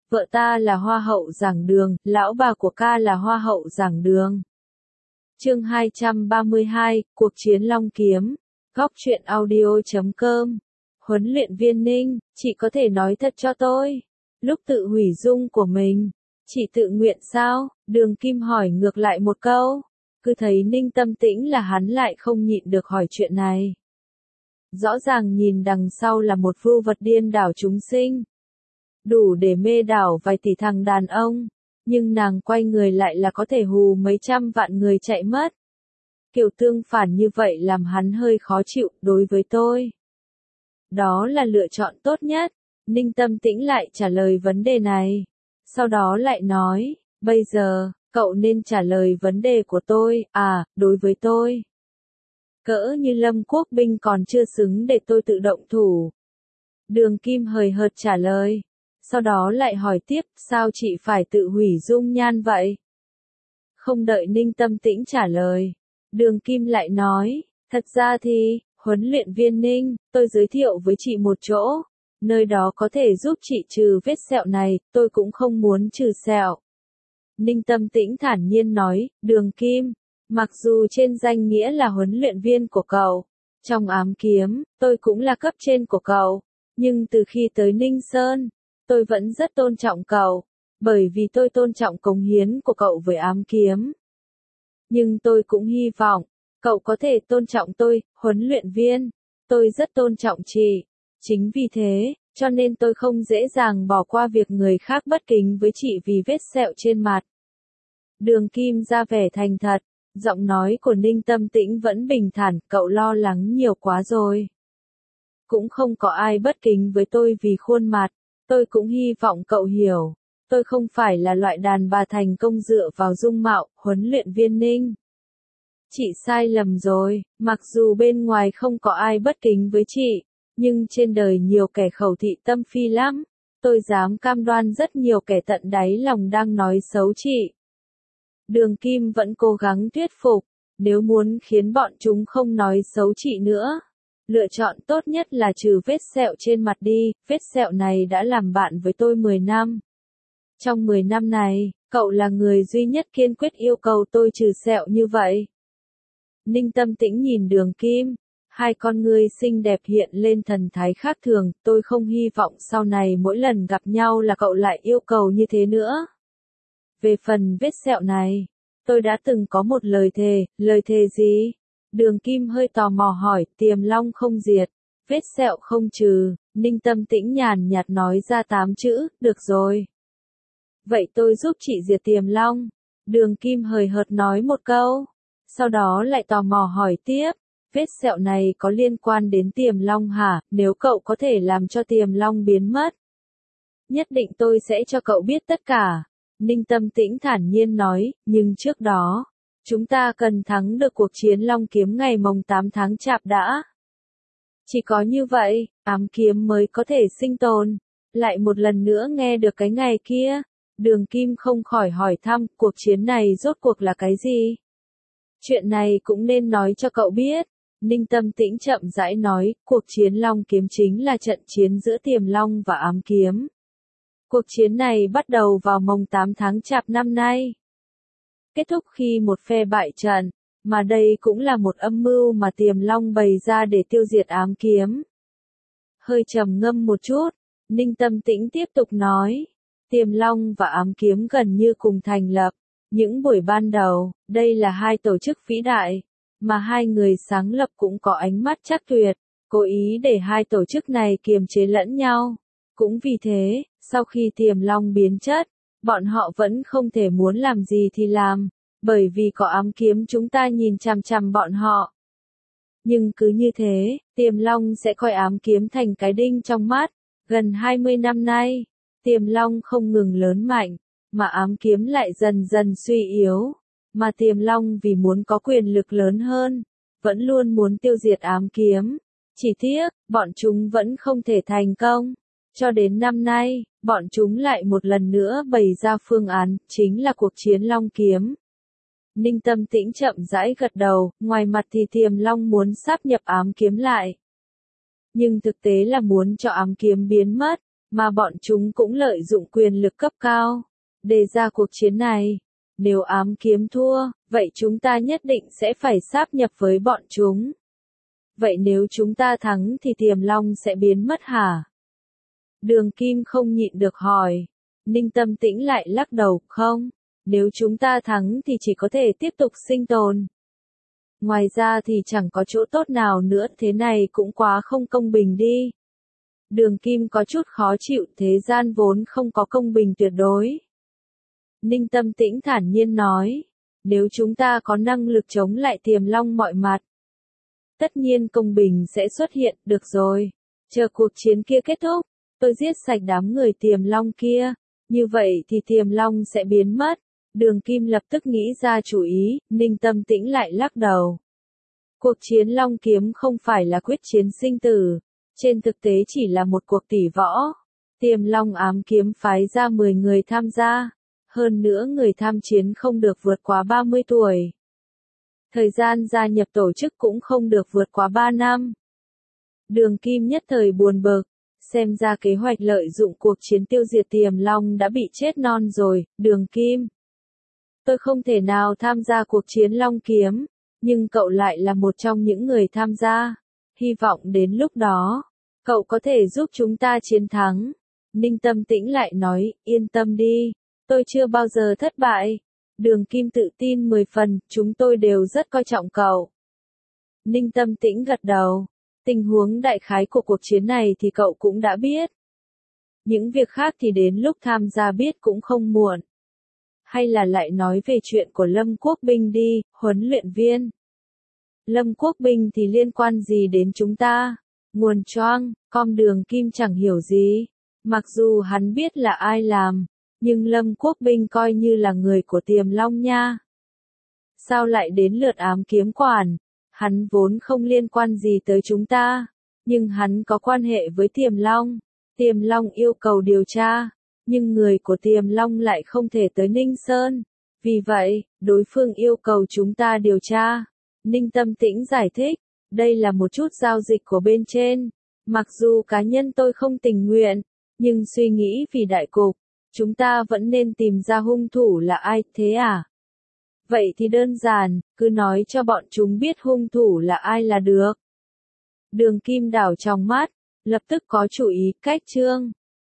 Vợ ta là hoa hậu giảng đường, lão bà của ca là hoa hậu giảng đường. Chương 232, Cuộc chiến Long Kiếm. Góc truyện audio.com. Huấn luyện viên Ninh, chị có thể nói thật cho tôi. Lúc tự hủy dung của mình, chị tự nguyện sao? Đường Kim hỏi ngược lại một câu. Cứ thấy Ninh tâm tĩnh là hắn lại không nhịn được hỏi chuyện này. Rõ ràng nhìn đằng sau là một vưu vật điên đảo chúng sinh. Đủ để mê đảo vài tỷ thằng đàn ông. Nhưng nàng quay người lại là có thể hù mấy trăm vạn người chạy mất. Kiểu tương phản như vậy làm hắn hơi khó chịu đối với tôi. Đó là lựa chọn tốt nhất. Ninh tâm tĩnh lại trả lời vấn đề này. Sau đó lại nói, bây giờ, cậu nên trả lời vấn đề của tôi, đối với tôi. Cỡ như Lâm Quốc Binh còn chưa xứng để tôi tự động thủ. Đường Kim hời hợt trả lời. Sau đó lại hỏi tiếp, sao chị phải tự hủy dung nhan vậy? Không đợi Ninh tâm tĩnh trả lời. Đường Kim lại nói, thật ra thì, huấn luyện viên Ninh, tôi giới thiệu với chị một chỗ. Nơi đó có thể giúp chị trừ vết sẹo này, tôi cũng không muốn trừ sẹo. Ninh tâm tĩnh thản nhiên nói, Đường Kim, mặc dù trên danh nghĩa là huấn luyện viên của cậu, trong ám kiếm, tôi cũng là cấp trên của cậu, nhưng từ khi tới Ninh Sơn, tôi vẫn rất tôn trọng cậu, bởi vì tôi tôn trọng cống hiến của cậu với ám kiếm. Nhưng tôi cũng hy vọng, cậu có thể tôn trọng tôi, huấn luyện viên, tôi rất tôn trọng chị. Chính vì thế, cho nên tôi không dễ dàng bỏ qua việc người khác bất kính với chị vì vết sẹo trên mặt. Đường Kim ra vẻ thành thật, giọng nói của Ninh tâm tĩnh vẫn bình thản, cậu lo lắng nhiều quá rồi. Cũng không có ai bất kính với tôi vì khuôn mặt, tôi cũng hy vọng cậu hiểu. Tôi không phải là loại đàn bà thành công dựa vào dung mạo, huấn luyện viên Ninh. Chị sai lầm rồi, mặc dù bên ngoài không có ai bất kính với chị, nhưng trên đời nhiều kẻ khẩu thị tâm phi lắm. Tôi dám cam đoan rất nhiều kẻ tận đáy lòng đang nói xấu chị. Đường Kim vẫn cố gắng thuyết phục, nếu muốn khiến bọn chúng không nói xấu chị nữa. Lựa chọn tốt nhất là trừ vết sẹo trên mặt đi, vết sẹo này đã làm bạn với tôi 10 năm. Trong 10 năm này, cậu là người duy nhất kiên quyết yêu cầu tôi trừ sẹo như vậy. Ninh tâm tĩnh nhìn Đường Kim, hai con ngươi xinh đẹp hiện lên thần thái khác thường, tôi không hy vọng sau này mỗi lần gặp nhau là cậu lại yêu cầu như thế nữa. Về phần vết sẹo này, tôi đã từng có một lời thề gì? Đường Kim hơi tò mò hỏi, Tiềm Long không diệt, vết sẹo không trừ, Ninh tâm tĩnh nhàn nhạt nói ra 8 chữ, được rồi. Vậy tôi giúp chị diệt Tiềm Long. Đường Kim hời hợt nói một câu, sau đó lại tò mò hỏi tiếp, vết sẹo này có liên quan đến Tiềm Long hả, nếu cậu có thể làm cho Tiềm Long biến mất? Nhất định tôi sẽ cho cậu biết tất cả. Ninh tâm tĩnh thản nhiên nói, nhưng trước đó, chúng ta cần thắng được cuộc chiến Long Kiếm ngày mồng 8 tháng Chạp đã. Chỉ có như vậy, ám kiếm mới có thể sinh tồn. Lại một lần nữa nghe được cái ngày kia, Đường Kim không khỏi hỏi thăm, cuộc chiến này rốt cuộc là cái gì? Chuyện này cũng nên nói cho cậu biết. Ninh tâm tĩnh chậm rãi nói, cuộc chiến Long Kiếm chính là trận chiến giữa Tiềm Long và ám kiếm. Cuộc chiến này bắt đầu vào mồng 8 tháng Chạp năm nay. Kết thúc khi một phe bại trận, mà đây cũng là một âm mưu mà Tiềm Long bày ra để tiêu diệt ám kiếm. Hơi trầm ngâm một chút, Ninh tâm tĩnh tiếp tục nói, Tiềm Long và ám kiếm gần như cùng thành lập. Những buổi ban đầu, đây là hai tổ chức vĩ đại, mà hai người sáng lập cũng có ánh mắt chắc tuyệt, cố ý để hai tổ chức này kiềm chế lẫn nhau. Cũng vì thế, sau khi Tiềm Long biến chất, bọn họ vẫn không thể muốn làm gì thì làm, bởi vì có ám kiếm chúng ta nhìn chằm chằm bọn họ. Nhưng cứ như thế, Tiềm Long sẽ coi ám kiếm thành cái đinh trong mắt. Gần 20 năm nay, Tiềm Long không ngừng lớn mạnh, mà ám kiếm lại dần dần suy yếu. Mà Tiềm Long vì muốn có quyền lực lớn hơn, vẫn luôn muốn tiêu diệt ám kiếm. Chỉ tiếc, bọn chúng vẫn không thể thành công. Cho đến năm nay, bọn chúng lại một lần nữa bày ra phương án, chính là cuộc chiến Long Kiếm. Ninh tâm tĩnh chậm rãi gật đầu, ngoài mặt thì Tiềm Long muốn sáp nhập ám kiếm lại. Nhưng thực tế là muốn cho ám kiếm biến mất, mà bọn chúng cũng lợi dụng quyền lực cấp cao, đề ra cuộc chiến này. Nếu ám kiếm thua, vậy chúng ta nhất định sẽ phải sáp nhập với bọn chúng. Vậy nếu chúng ta thắng thì Tiềm Long sẽ biến mất hả? Đường Kim không nhịn được hỏi. Ninh Tâm Tĩnh lại lắc đầu, không. Nếu chúng ta thắng thì chỉ có thể tiếp tục sinh tồn. Ngoài ra thì chẳng có chỗ tốt nào nữa, thế này cũng quá không công bình đi. Đường Kim có chút khó chịu, thế gian vốn không có công bình tuyệt đối. Ninh Tâm Tĩnh thản nhiên nói, nếu chúng ta có năng lực chống lại Tiềm Long mọi mặt, tất nhiên công bình sẽ xuất hiện, được rồi. Chờ cuộc chiến kia kết thúc, tôi giết sạch đám người Tiềm Long kia, như vậy thì Tiềm Long sẽ biến mất. Đường Kim lập tức nghĩ ra chủ ý, Ninh Tâm Tĩnh lại lắc đầu. Cuộc chiến Long Kiếm không phải là quyết chiến sinh tử, trên thực tế chỉ là một cuộc tỷ võ. Tiềm Long ám kiếm phái ra 10 người tham gia, hơn nữa người tham chiến không được vượt quá 30 tuổi. Thời gian gia nhập tổ chức cũng không được vượt quá 3 năm. Đường Kim nhất thời buồn bực, xem ra kế hoạch lợi dụng cuộc chiến tiêu diệt Tiềm Long đã bị chết non rồi. Đường Kim, tôi không thể nào tham gia cuộc chiến Long Kiếm, nhưng cậu lại là một trong những người tham gia. Hy vọng đến lúc đó, cậu có thể giúp chúng ta chiến thắng. Ninh Tâm Tĩnh lại nói, yên tâm đi, tôi chưa bao giờ thất bại. Đường Kim tự tin 10 phần, chúng tôi đều rất coi trọng cậu. Ninh Tâm Tĩnh gật đầu. Tình huống đại khái của cuộc chiến này thì cậu cũng đã biết. Những việc khác thì đến lúc tham gia biết cũng không muộn. Hay là lại nói về chuyện của Lâm Quốc Binh đi, huấn luyện viên. Lâm Quốc Binh thì liên quan gì đến chúng ta? Nguồn choang, com. Đường Kim chẳng hiểu gì. Mặc dù hắn biết là ai làm, nhưng Lâm Quốc Binh coi như là người của Tiềm Long nha. Sao lại đến lượt ám kiếm quản? Hắn vốn không liên quan gì tới chúng ta, nhưng hắn có quan hệ với Tiềm Long. Tiềm Long yêu cầu điều tra, nhưng người của Tiềm Long lại không thể tới Ninh Sơn. Vì vậy, đối phương yêu cầu chúng ta điều tra. Ninh Tâm Tĩnh giải thích, đây là một chút giao dịch của bên trên. Mặc dù cá nhân tôi không tình nguyện, nhưng suy nghĩ vì đại cục, chúng ta vẫn nên tìm ra hung thủ là ai, thế à? Vậy thì đơn giản, cứ nói cho bọn chúng biết hung thủ là ai là được. Đường Kim đảo trong mắt, lập tức có chủ ý, cách chương.